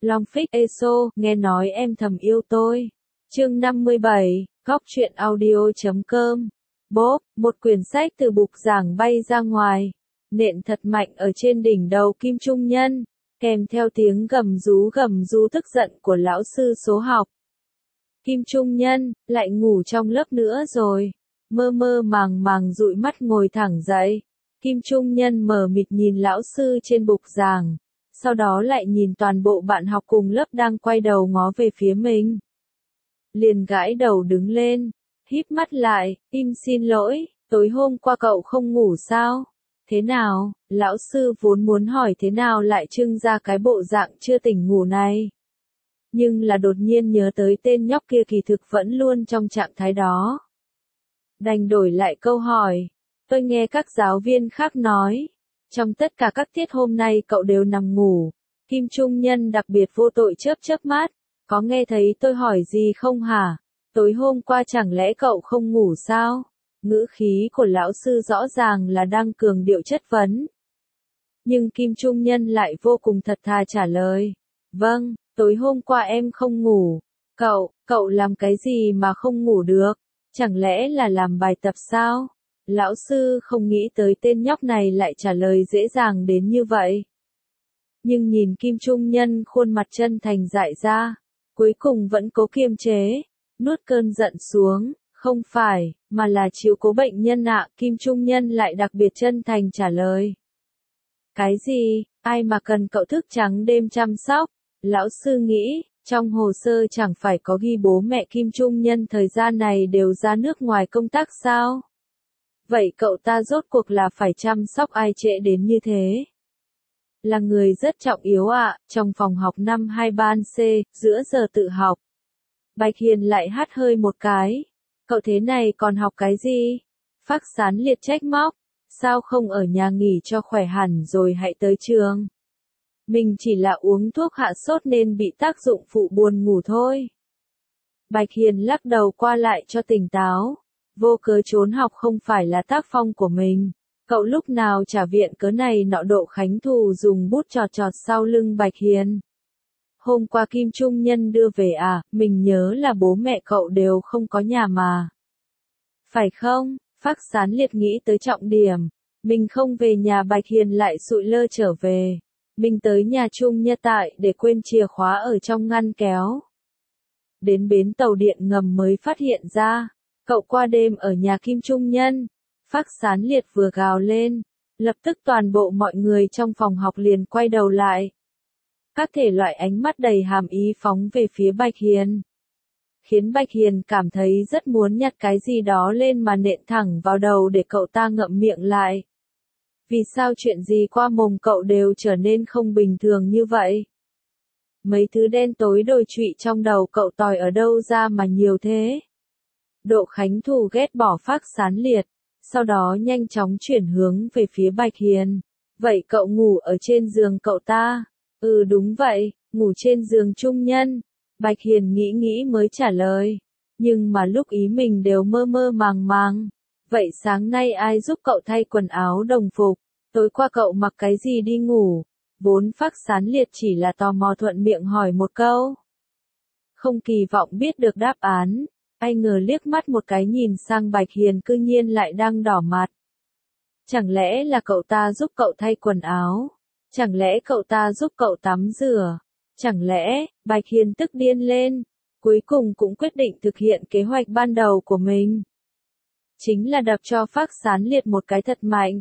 Long Phích ESO, nghe nói em thầm yêu tôi. Chương 57, góc truyện audio.com. Bốp, một quyển sách từ bục giảng bay ra ngoài, nện thật mạnh ở trên đỉnh đầu Kim Trung Nhân, kèm theo tiếng gầm rú tức giận của lão sư số học. Kim Trung Nhân, lại ngủ trong lớp nữa rồi. Mơ mơ màng dụi mắt ngồi thẳng dậy. Kim Trung Nhân mờ mịt nhìn lão sư trên bục giảng, sau đó lại nhìn toàn bộ bạn học cùng lớp đang quay đầu ngó về phía mình. Liền gãi đầu đứng lên, híp mắt lại, xin lỗi, tối hôm qua cậu không ngủ sao? Thế nào? Lão sư vốn muốn hỏi thế nào lại trưng ra cái bộ dạng chưa tỉnh ngủ này. Nhưng là đột nhiên nhớ tới tên nhóc kia kỳ thực vẫn luôn trong trạng thái đó. Đành đổi lại câu hỏi. Tôi nghe các giáo viên khác nói, trong tất cả các tiết hôm nay cậu đều nằm ngủ. Kim Trung Nhân đặc biệt vô tội chớp mắt. Có nghe thấy tôi hỏi gì không hả? Tối hôm qua chẳng lẽ cậu không ngủ sao? Ngữ khí của lão sư rõ ràng là đang cường điệu chất vấn. Nhưng Kim Trung Nhân lại vô cùng thật thà trả lời. Vâng, tối hôm qua em không ngủ. Cậu làm cái gì mà không ngủ được? Chẳng lẽ là làm bài tập sao? Lão sư không nghĩ tới tên nhóc này lại trả lời dễ dàng đến như vậy. Nhưng nhìn Kim Trung Nhân khuôn mặt chân thành dại ra, cuối cùng vẫn cố kiềm chế, nuốt cơn giận xuống, không phải, mà là chiếu cố bệnh nhân ạ. Kim Trung Nhân lại đặc biệt chân thành trả lời. Cái gì, ai mà cần cậu thức trắng đêm chăm sóc? Lão sư nghĩ, trong hồ sơ chẳng phải có ghi bố mẹ Kim Trung Nhân thời gian này đều ra nước ngoài công tác sao? Vậy cậu ta rốt cuộc là phải chăm sóc ai trễ đến như thế? Là người rất trọng yếu ạ. Trong phòng học năm 2 ban C, giữa giờ tự học. Bạch Hiền lại hắt hơi một cái. Cậu thế này còn học cái gì? Phác Sán Liệt trách móc. Sao không ở nhà nghỉ cho khỏe hẳn rồi hãy tới trường? Mình chỉ là uống thuốc hạ sốt nên bị tác dụng phụ buồn ngủ thôi. Bạch Hiền lắc đầu qua lại cho tỉnh táo. Vô cớ trốn học không phải là tác phong của mình. Cậu lúc nào trả viện cớ này nọ. Độ Khánh Thù dùng bút chọt sau lưng Bạch Hiền. Hôm qua Kim Trung Nhân đưa về à, mình nhớ là bố mẹ cậu đều không có nhà mà. Phải không? Phác Sán Liệt nghĩ tới trọng điểm. Mình không về nhà. Bạch Hiền lại sụi lơ trở về. Mình tới nhà Trung Nhật Tại để quên chìa khóa ở trong ngăn kéo. Đến bến tàu điện ngầm mới phát hiện ra. Cậu qua đêm ở nhà Kim Trung Nhân. Phác Sán Liệt vừa gào lên. Lập tức toàn bộ mọi người trong phòng học liền quay đầu lại. Các thể loại ánh mắt đầy hàm ý phóng về phía Bạch Hiền. Khiến Bạch Hiền cảm thấy rất muốn nhặt cái gì đó lên mà nện thẳng vào đầu để cậu ta ngậm miệng lại. Vì sao chuyện gì qua mồm cậu đều trở nên không bình thường như vậy? Mấy thứ đen tối đồi trụy trong đầu cậu tòi ở đâu ra mà nhiều thế? Độ Khánh Thù ghét bỏ Phác Sán Liệt, sau đó nhanh chóng chuyển hướng về phía Bạch Hiền. Vậy cậu ngủ ở trên giường cậu ta? Ừ đúng vậy, ngủ trên giường Trung Nhân. Bạch Hiền nghĩ mới trả lời. Nhưng mà lúc ý mình đều mơ màng. Vậy sáng nay ai giúp cậu thay quần áo đồng phục? Tối qua cậu mặc cái gì đi ngủ? Vốn Phác Sán Liệt chỉ là tò mò thuận miệng hỏi một câu. Không kỳ vọng biết được đáp án. Ai ngờ liếc mắt một cái nhìn sang Bạch Hiền cư nhiên lại đang đỏ mặt. Chẳng lẽ là cậu ta giúp cậu thay quần áo? Chẳng lẽ cậu ta giúp cậu tắm rửa? Chẳng lẽ, Bạch Hiền tức điên lên, cuối cùng cũng quyết định thực hiện kế hoạch ban đầu của mình. Chính là đập cho Phác Sán Liệt một cái thật mạnh.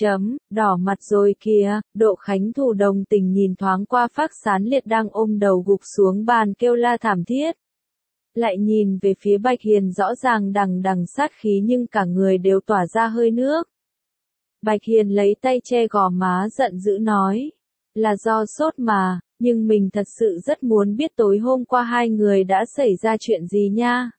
Đỏ mặt rồi kìa. Độ Khánh Thù đồng tình nhìn thoáng qua Phác Sán Liệt đang ôm đầu gục xuống bàn kêu la thảm thiết. Lại nhìn về phía Bạch Hiền rõ ràng đằng sát khí nhưng cả người đều tỏa ra hơi nước. Bạch Hiền lấy tay che gò má giận dữ nói. Là do sốt mà, nhưng mình thật sự rất muốn biết tối hôm qua hai người đã xảy ra chuyện gì nha.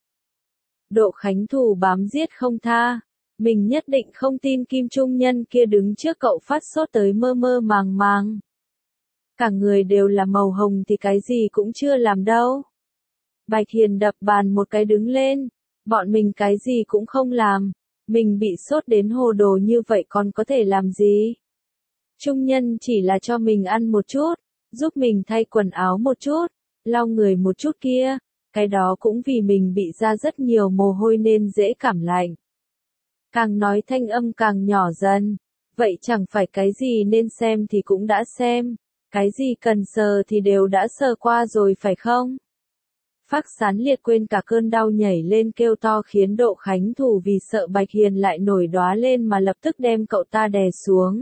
Độ Khánh Thù bám giết không tha. Mình nhất định không tin Kim Trung Nhân kia đứng trước cậu phát sốt tới mơ màng. Cả người đều là màu hồng thì cái gì cũng chưa làm đâu. Bạch Hiền đập bàn một cái đứng lên. Bọn mình cái gì cũng không làm. Mình bị sốt đến hồ đồ như vậy còn có thể làm gì? Trung Nhân chỉ là cho mình ăn một chút. giúp mình thay quần áo một chút, lau người một chút kia, cái đó cũng vì mình bị ra rất nhiều mồ hôi nên dễ cảm lạnh. Càng nói thanh âm càng nhỏ dần, vậy chẳng phải cái gì nên xem thì cũng đã xem, cái gì cần sờ thì đều đã sờ qua rồi phải không? Phác Sán Liệt quên cả cơn đau nhảy lên kêu to khiến Độ Khánh Thủ vì sợ Bạch Hiền lại nổi đoá lên mà lập tức đem cậu ta đè xuống.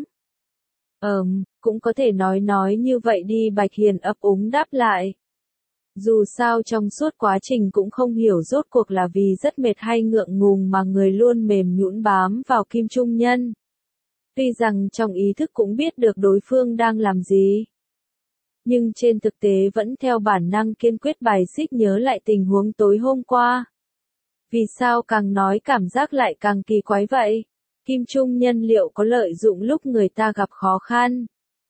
Cũng có thể nói như vậy đi, Bạch Hiền ấp úng đáp lại. Dù sao trong suốt quá trình cũng không hiểu rốt cuộc là vì rất mệt hay ngượng ngùng mà người luôn mềm nhũn bám vào Kim Trung Nhân. Tuy rằng trong ý thức cũng biết được đối phương đang làm gì, nhưng trên thực tế vẫn theo bản năng kiên quyết bài xích nhớ lại tình huống tối hôm qua. Vì sao càng nói cảm giác lại càng kỳ quái vậy? Kim Trung Nhân liệu có lợi dụng lúc người ta gặp khó khăn?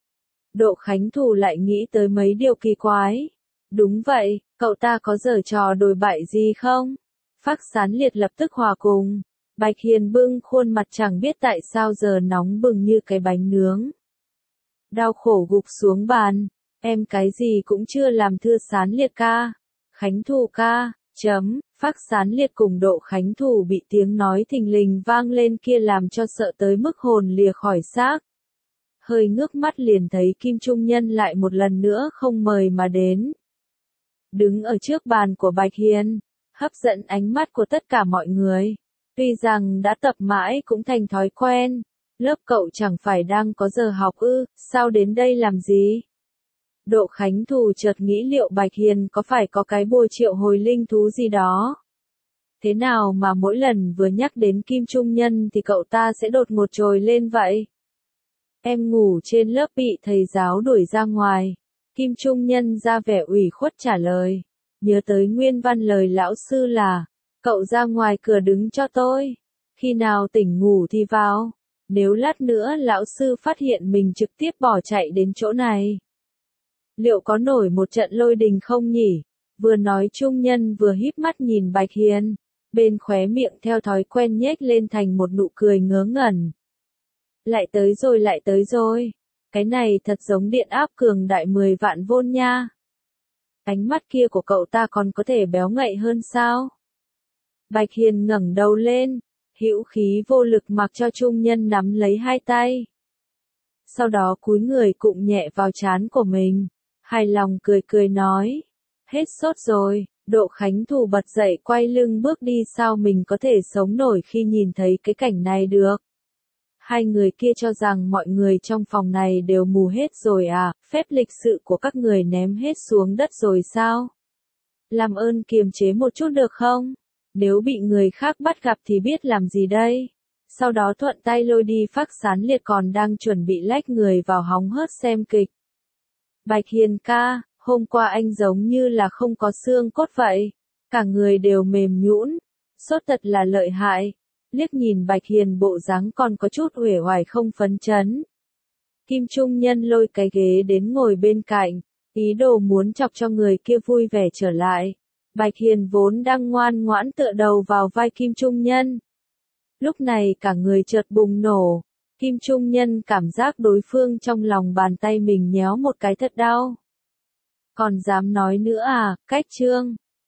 Độ Khánh Thủ lại nghĩ tới mấy điều kỳ quái. Đúng vậy, cậu ta có giở trò đồi bại gì không? Phác Sán Liệt lập tức hòa cùng. Bạch Hiền bưng khuôn mặt chẳng biết tại sao giờ nóng bừng như cái bánh nướng. Đau khổ gục xuống bàn. Em cái gì cũng chưa làm thưa Sán Liệt ca. Khánh Thủ ca, Phác Sán Liệt cùng Độ Khánh Thủ bị tiếng nói thình lình vang lên kia làm cho sợ tới mức hồn lìa khỏi xác. Hơi ngước mắt liền thấy Kim Trung Nhân lại một lần nữa không mời mà đến. Đứng ở trước bàn của Bạch Hiền, hấp dẫn ánh mắt của tất cả mọi người. Tuy rằng đã tập mãi cũng thành thói quen. Lớp cậu chẳng phải đang có giờ học ư, sao đến đây làm gì? Độ Khánh Thủ chợt nghĩ liệu Bạch Hiền có phải có cái bùa triệu hồi linh thú gì đó. Thế nào mà mỗi lần vừa nhắc đến Kim Trung Nhân thì cậu ta sẽ đột ngột trồi lên vậy? Em ngủ trên lớp bị thầy giáo đuổi ra ngoài. Kim Trung Nhân ra vẻ ủy khuất trả lời. Nhớ tới nguyên văn lời lão sư là, cậu ra ngoài cửa đứng cho tôi. Khi nào tỉnh ngủ thì vào. Nếu lát nữa lão sư phát hiện mình trực tiếp bỏ chạy đến chỗ này, liệu có nổi một trận lôi đình không nhỉ? Vừa nói Trung Nhân vừa híp mắt nhìn Bạch Hiền, bên khóe miệng theo thói quen nhếch lên thành một nụ cười ngớ ngẩn. Lại tới rồi. Cái này thật giống điện áp cường đại 10 vạn vôn nha. Ánh mắt kia của cậu ta còn có thể béo ngậy hơn sao? Bạch Hiền ngẩng đầu lên, hữu khí vô lực mặc cho Trung Nhân nắm lấy hai tay. Sau đó cúi người cụng nhẹ vào trán của mình, hài lòng cười nói. Hết sốt rồi, Độ Khánh Thủ bật dậy quay lưng bước đi, sao mình có thể sống nổi khi nhìn thấy cái cảnh này được. Hai người kia cho rằng mọi người trong phòng này đều mù hết rồi à, phép lịch sự của các người ném hết xuống đất rồi sao? Làm ơn kiềm chế một chút được không? Nếu bị người khác bắt gặp thì biết làm gì đây? Sau đó thuận tay lôi đi Phác Sán Liệt còn đang chuẩn bị lách người vào hóng hớt xem kịch. Bạch Hiền ca, hôm qua anh giống như là không có xương cốt vậy. Cả người đều mềm nhũn, sốt thật là lợi hại. Liếc nhìn Bạch Hiền bộ dáng còn có chút uể oải không phấn chấn. Kim Trung Nhân lôi cái ghế đến ngồi bên cạnh, ý đồ muốn chọc cho người kia vui vẻ trở lại. Bạch Hiền vốn đang ngoan ngoãn tựa đầu vào vai Kim Trung Nhân. Lúc này cả người chợt bùng nổ. Kim Trung Nhân cảm giác đối phương trong lòng bàn tay mình nhéo một cái thật đau. Còn dám nói nữa à, cách trương.